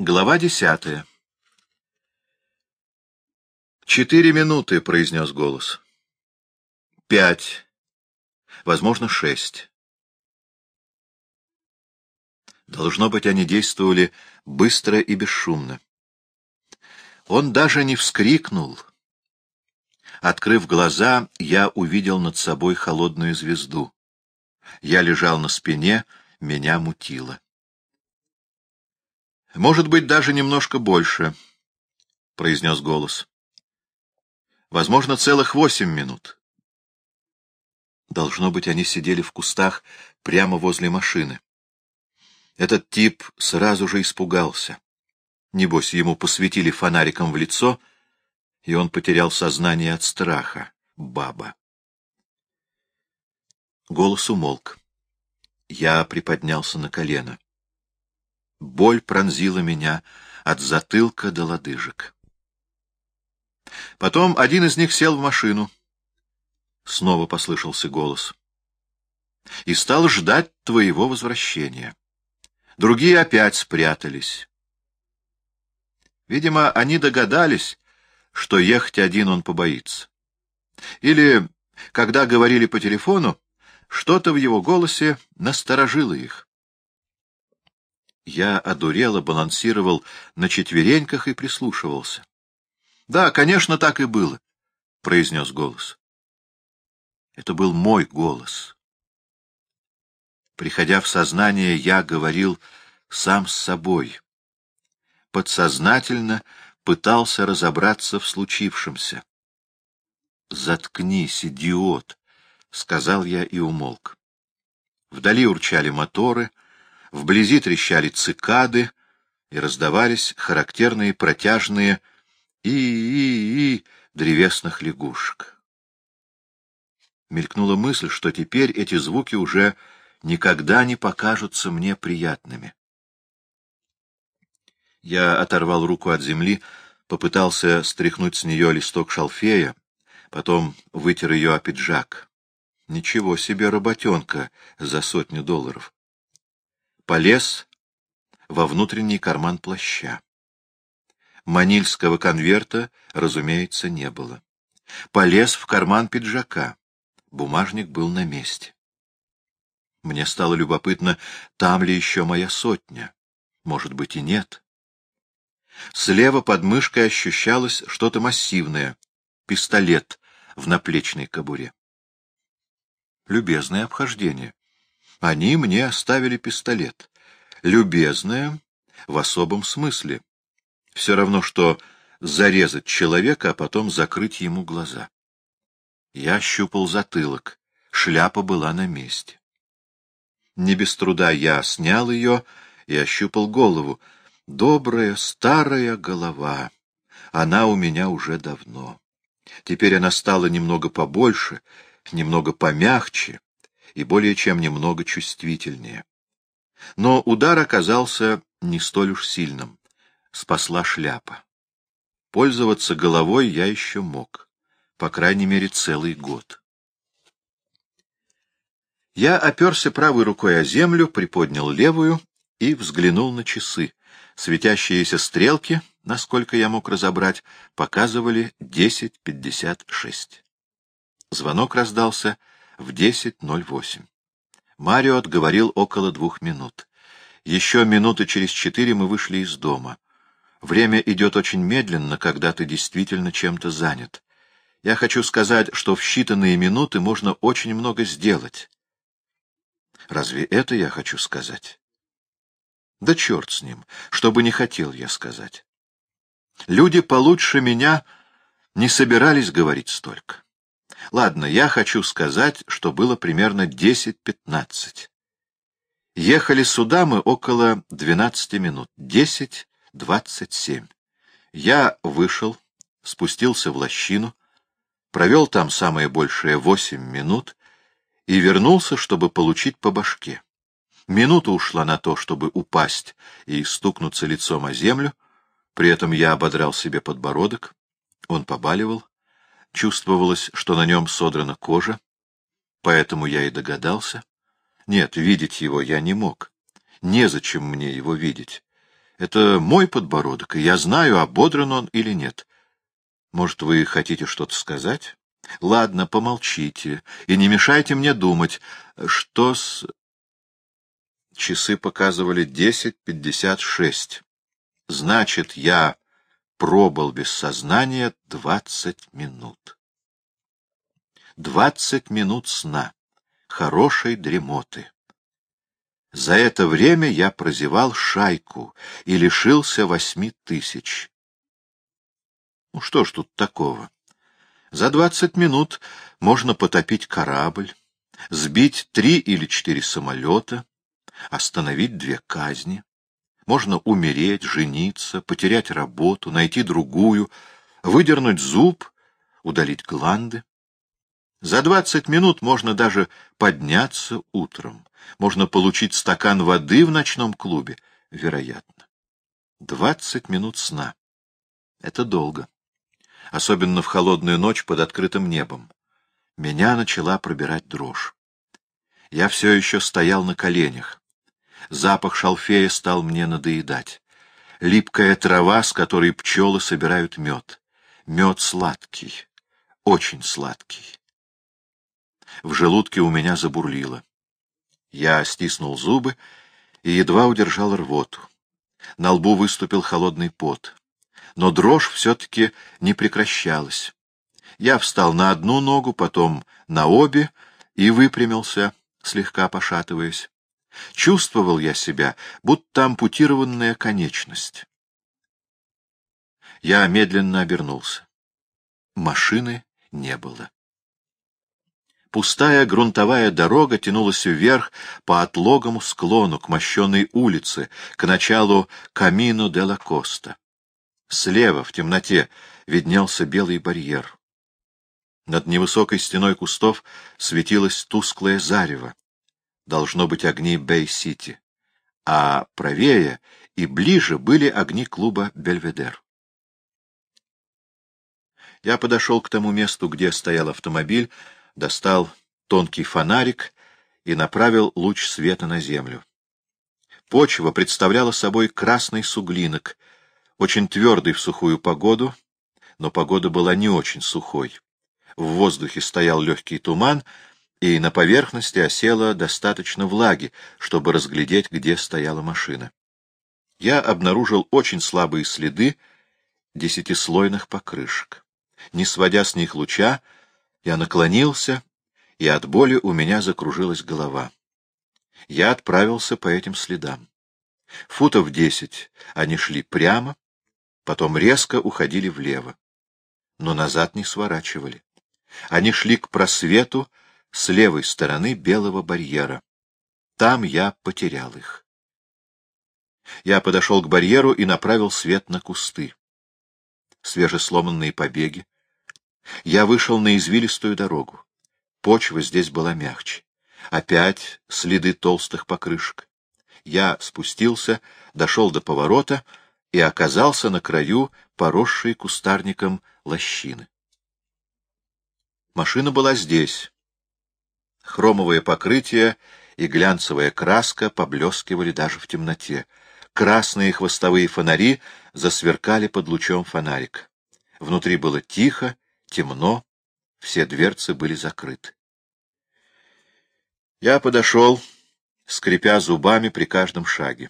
Глава 10. 4 минуты, — произнес голос. 5, возможно, 6. Должно быть, они действовали быстро и бесшумно. Он даже не вскрикнул. Открыв глаза, я увидел над собой холодную звезду. Я лежал на спине, меня мутило. «Может быть, даже немножко больше», — произнес голос. «Возможно, целых 8 минут». Должно быть, они сидели в кустах прямо возле машины. Этот тип сразу же испугался. Небось, ему посветили фонариком в лицо, и он потерял сознание от страха. Баба. Голос умолк. Я приподнялся на колено. Боль пронзила меня от затылка до лодыжек. Потом один из них сел в машину. Снова послышался голос. И стал ждать твоего возвращения. Другие опять спрятались. Видимо, они догадались, что ехать один он побоится. Или, когда говорили по телефону, что-то в его голосе насторожило их. Я одурело балансировал на четвереньках и прислушивался. — Да, конечно, так и было, — произнес голос. Это был мой голос. Приходя в сознание, я говорил сам с собой. Подсознательно пытался разобраться в случившемся. «Заткнись, идиот!» — сказал я и умолк. Вдали урчали моторы, вблизи трещали цикады, и раздавались характерные протяжные «и-и-и» древесных лягушек. Мелькнула мысль, что теперь эти звуки уже никогда не покажутся мне приятными. Я оторвал руку от земли, попытался стряхнуть с нее листок шалфея, потом вытер ее о пиджак. Ничего себе работенка за $100. Полез во внутренний карман плаща. Манильского конверта, разумеется, не было. Полез в карман пиджака. Бумажник был на месте. Мне стало любопытно, там ли еще моя сотня. Может быть, и нет. Слева под мышкой ощущалось что-то массивное. Пистолет в наплечной кобуре. Любезное обхождение. Они мне оставили пистолет. Любезное в особом смысле. Все равно, что зарезать человека, а потом закрыть ему глаза. Я щупал затылок. Шляпа была на месте. Не без труда я снял ее и ощупал голову. Добрая старая голова. Она у меня уже давно. Теперь она стала немного побольше, немного помягче и более чем немного чувствительнее. Но удар оказался не столь уж сильным. Спасла шляпа. Пользоваться головой я еще мог. По крайней мере, целый год. Я оперся правой рукой о землю, приподнял левую и взглянул на часы. Светящиеся стрелки, насколько я мог разобрать, показывали 10:56. Звонок раздался в 10:08. Мариот говорил около 2 минут. Еще минуты через 4 мы вышли из дома. Время идет очень медленно, когда ты действительно чем-то занят. Я хочу сказать, что в считанные минуты можно очень много сделать. Разве это я хочу сказать? Да черт с ним, что бы не хотел я сказать. Люди получше меня не собирались говорить столько. Ладно, я хочу сказать, что было примерно 10:15. Ехали сюда мы около 12 минут, 10:27. Я вышел, спустился в лощину, провел там самое большее 8 минут и вернулся, чтобы получить по башке. Минута ушла на то, чтобы упасть и стукнуться лицом о землю, при этом я ободрал себе подбородок, он побаливал, чувствовалось, что на нем содрана кожа, поэтому я и догадался. Нет, видеть его я не мог, незачем мне его видеть. Это мой подбородок, и я знаю, ободран он или нет. Может, вы хотите что-то сказать? Ладно, помолчите и не мешайте мне думать. Что с... Часы показывали 10:56. Значит, я пробыл без сознания 20 минут. 20 минут сна, хорошей дремоты. За это время я прозевал шайку и лишился 8000. Ну что ж тут такого? За 20 минут можно потопить корабль, сбить 3 или 4 самолета, остановить 2 казни. Можно умереть, жениться, потерять работу, найти другую, выдернуть зуб, удалить гланды. За 20 минут можно даже подняться утром. Можно получить стакан воды в ночном клубе, вероятно. 20 минут сна. Это долго. Особенно в холодную ночь под открытым небом. Меня начала пробирать дрожь. Я все еще стоял на коленях. Запах шалфея стал мне надоедать. Липкая трава, с которой пчелы собирают мед. Мед сладкий, очень сладкий. В желудке у меня забурлило. Я стиснул зубы и едва удержал рвоту. На лбу выступил холодный пот. Но дрожь все-таки не прекращалась. Я встал на одну ногу, потом на обе и выпрямился, слегка пошатываясь. Чувствовал я себя, будто ампутированная конечность. Я медленно обернулся. Машины не было. Пустая грунтовая дорога тянулась вверх по отлогому склону к мощенной улице, к началу Камино де ла Коста. Слева, в темноте, виднелся белый барьер. Над невысокой стеной кустов светилось тусклое зарево. Должно быть огни Бэй-Сити. А правее и ближе были огни клуба «Бельведер». Я подошел к тому месту, где стоял автомобиль, достал тонкий фонарик и направил луч света на землю. Почва представляла собой красный суглинок, очень твердый в сухую погоду, но погода была не очень сухой. В воздухе стоял легкий туман, и на поверхности осело достаточно влаги, чтобы разглядеть, где стояла машина. Я обнаружил очень слабые следы 10-слойных покрышек. Не сводя с них луча, я наклонился, и от боли у меня закружилась голова. Я отправился по этим следам. Футов 10 они шли прямо, потом резко уходили влево, но назад не сворачивали. Они шли к просвету с левой стороны белого барьера. Там я потерял их. Я подошел к барьеру и направил свет на кусты. Свежесломанные побеги. Я вышел на извилистую дорогу. Почва здесь была мягче. Опять следы толстых покрышек. Я спустился, дошел до поворота и оказался на краю поросшей кустарником лощины. Машина была здесь. Хромовое покрытие и глянцевая краска поблескивали даже в темноте. Красные хвостовые фонари засверкали под лучом фонарика. Внутри было тихо, темно, все дверцы были закрыты. Я подошел, скрипя зубами при каждом шаге.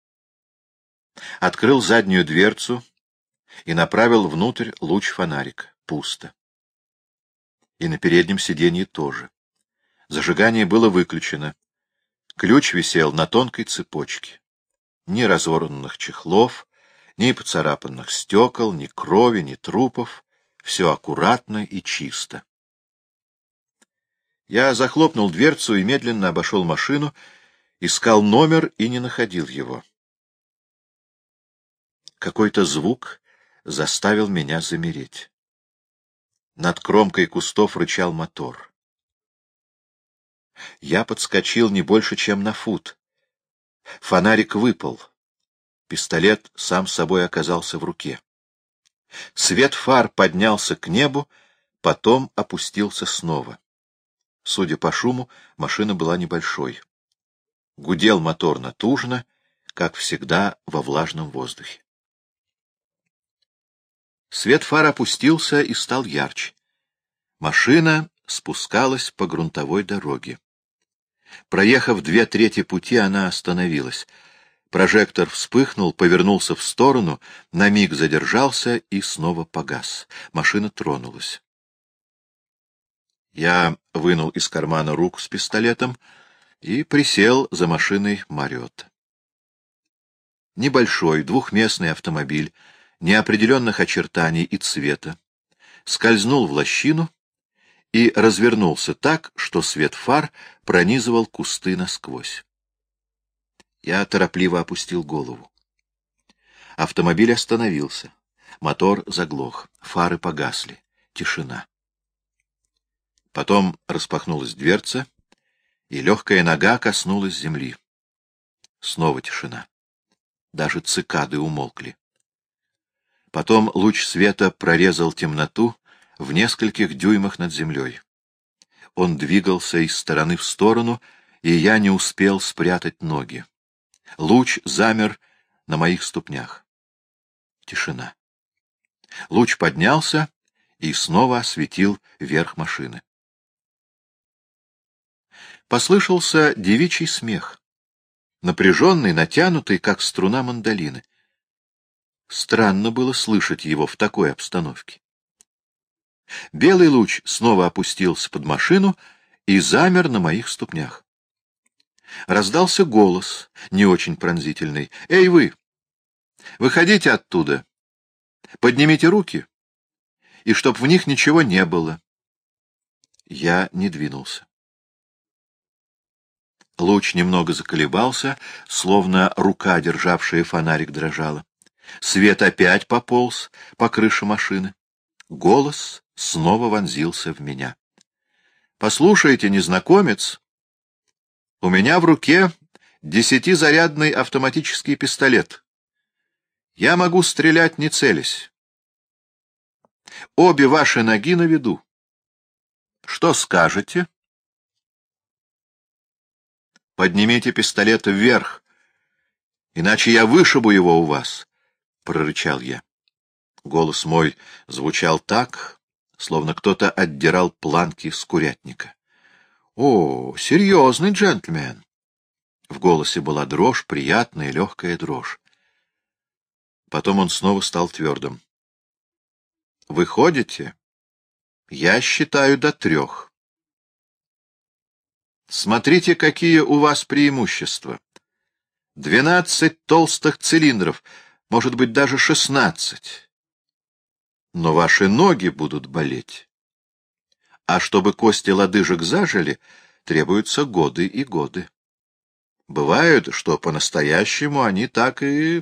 Открыл заднюю дверцу и направил внутрь луч фонарика. Пусто. И на переднем сиденье тоже. Зажигание было выключено. Ключ висел на тонкой цепочке. Ни разорванных чехлов, ни поцарапанных стекол, ни крови, ни трупов. Все аккуратно и чисто. Я захлопнул дверцу и медленно обошел машину, искал номер и не находил его. Какой-то звук заставил меня замереть. Над кромкой кустов рычал мотор. Я подскочил не больше, чем на фут. Фонарик выпал. Пистолет сам собой оказался в руке. Свет фар поднялся к небу, потом опустился снова. Судя по шуму, машина была небольшой. Гудел мотор натужно, как всегда во влажном воздухе. Свет фар опустился и стал ярче. Машина спускалась по грунтовой дороге. Проехав 2/3 пути, она остановилась. Прожектор вспыхнул, повернулся в сторону, на миг задержался и снова погас. Машина тронулась. Я вынул из кармана руку с пистолетом и присел за машиной Мариотта. Небольшой двухместный автомобиль, неопределенных очертаний и цвета, скользнул в лощину и развернулся так, что свет фар пронизывал кусты насквозь. Я торопливо опустил голову. Автомобиль остановился. Мотор заглох. Фары погасли. Тишина. Потом распахнулась дверца, и легкая нога коснулась земли. Снова тишина. Даже цикады умолкли. Потом луч света прорезал темноту в нескольких дюймах над землей. Он двигался из стороны в сторону, и я не успел спрятать ноги. Луч замер на моих ступнях. Тишина. Луч поднялся и снова осветил верх машины. Послышался девичий смех, напряженный, натянутый, как струна мандолины. Странно было слышать его в такой обстановке. Белый луч снова опустился под машину и замер на моих ступнях. Раздался голос, не очень пронзительный. «Эй, вы! Выходите оттуда! Поднимите руки, и чтоб в них ничего не было!» Я не двинулся. Луч немного заколебался, словно рука, державшая фонарик, дрожала. Свет опять пополз по крыше машины. Голос снова вонзился в меня. «Послушайте, незнакомец, у меня в руке 10-зарядный автоматический пистолет. Я могу стрелять, не целясь. Обе ваши ноги на виду. Что скажете?» «Поднимите пистолет вверх, иначе я вышибу его у вас», — прорычал я. Голос мой звучал так, словно кто-то отдирал планки с курятника. «О, серьезный джентльмен!» В голосе была дрожь, приятная легкая дрожь. Потом он снова стал твердым. «Выходите? Я считаю до 3. Смотрите, какие у вас преимущества. 12 толстых цилиндров, может быть, даже 16. Но ваши ноги будут болеть. А чтобы кости лодыжек зажили, требуются годы и годы. Бывает, что по-настоящему они так и...»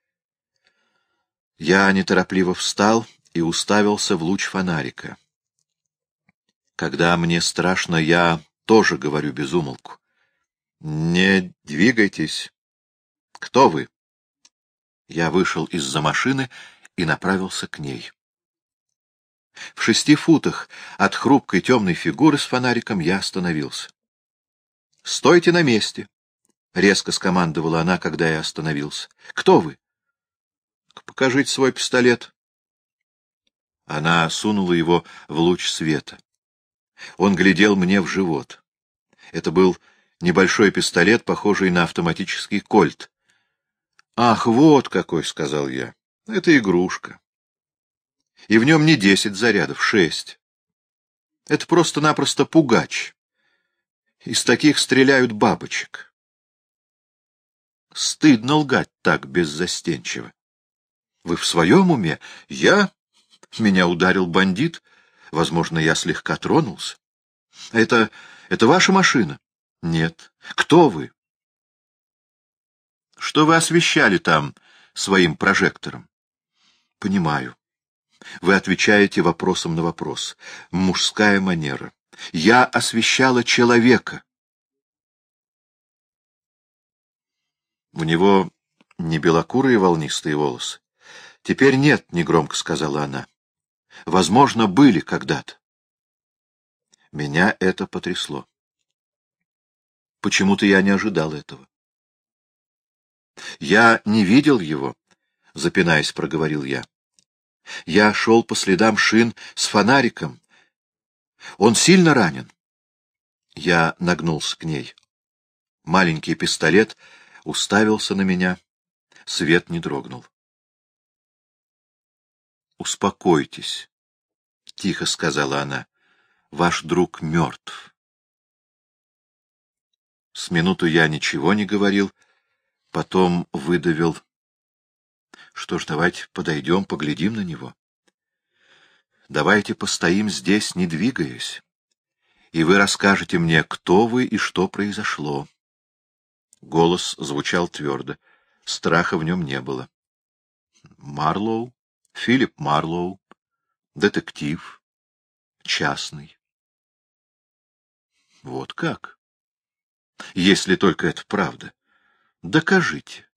Я неторопливо встал и уставился в луч фонарика. Когда мне страшно, я тоже говорю без умолку. «Не двигайтесь. Кто вы?» Я вышел из-за машины и направился к ней. В 6 футах от хрупкой темной фигуры с фонариком я остановился. «Стойте на месте!» — резко скомандовала она, когда я остановился. «Кто вы?» «Покажите свой пистолет». Она сунула его в луч света. Он глядел мне в живот. Это был небольшой пистолет, похожий на автоматический кольт. «Ах, вот какой!» — сказал я. «Это игрушка. И в нем не 10 зарядов, 6. Это просто-напросто пугач. Из таких стреляют бабочек». Стыдно лгать так беззастенчиво. «Вы в своем уме? Я? Меня ударил бандит. Возможно, я слегка тронулся. Это ваша машина?» «Нет. Кто вы?» «Что вы освещали там своим прожектором?» «Понимаю. Вы отвечаете вопросом на вопрос. Мужская манера. Я освещала человека». У него не белокурые волнистые волосы. «Теперь нет», — негромко сказала она. «Возможно, были когда-то». Меня это потрясло. Почему-то я не ожидал этого. Я не видел его, — запинаясь, проговорил я. Я шел по следам шин с фонариком. Он сильно ранен. Я нагнулся к ней. Маленький пистолет уставился на меня. Свет не дрогнул. — Успокойтесь, — тихо сказала она. — Ваш друг мертв. С минуту я ничего не говорил, потом выдавил. Что ж, давайте подойдем, поглядим на него. Давайте постоим здесь, не двигаясь, и вы расскажете мне, кто вы и что произошло. Голос звучал твердо, страха в нем не было. Марлоу, Филипп Марлоу, детектив, частный. Вот как? Если только это правда. Докажите.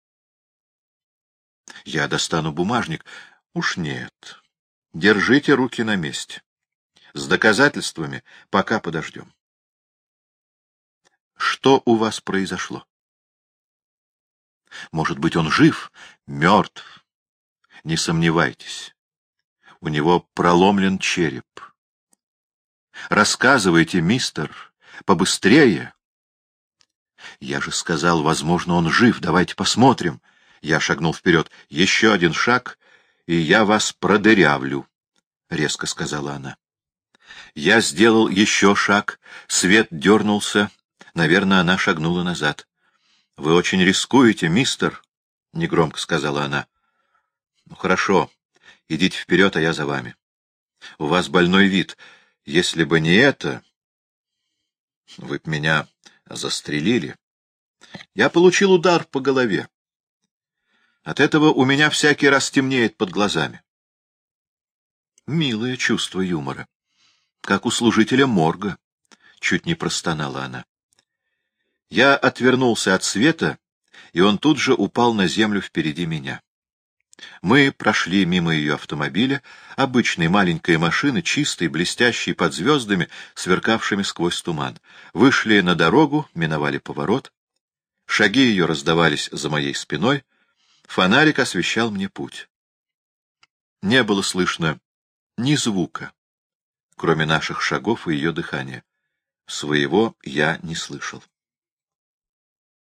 Я достану бумажник. Уж нет. Держите руки на месте. С доказательствами пока подождем. Что у вас произошло? Может быть, он жив? Мертв. Не сомневайтесь. У него проломлен череп. Рассказывайте, мистер, побыстрее. Я же сказал, возможно, он жив. Давайте посмотрим. Я шагнул вперед. Еще один шаг, и я вас продырявлю, — резко сказала она. Я сделал еще шаг. Свет дернулся. Наверное, она шагнула назад. — Вы очень рискуете, мистер, — негромко сказала она. — Ну, хорошо. Идите вперед, а я за вами. У вас больной вид. Если бы не это, вы б меня застрелили. Я получил удар по голове. От этого у меня всякий раз темнеет под глазами. Милое чувство юмора. Как у служителя морга. Чуть не простонала она. Я отвернулся от света, и он тут же упал на землю впереди меня. Мы прошли мимо ее автомобиля, обычной маленькой машины, чистой, блестящей под звездами, сверкавшими сквозь туман. Вышли на дорогу, миновали поворот. Шаги ее раздавались за моей спиной. Фонарик освещал мне путь. Не было слышно ни звука, кроме наших шагов и ее дыхания. Своего я не слышал.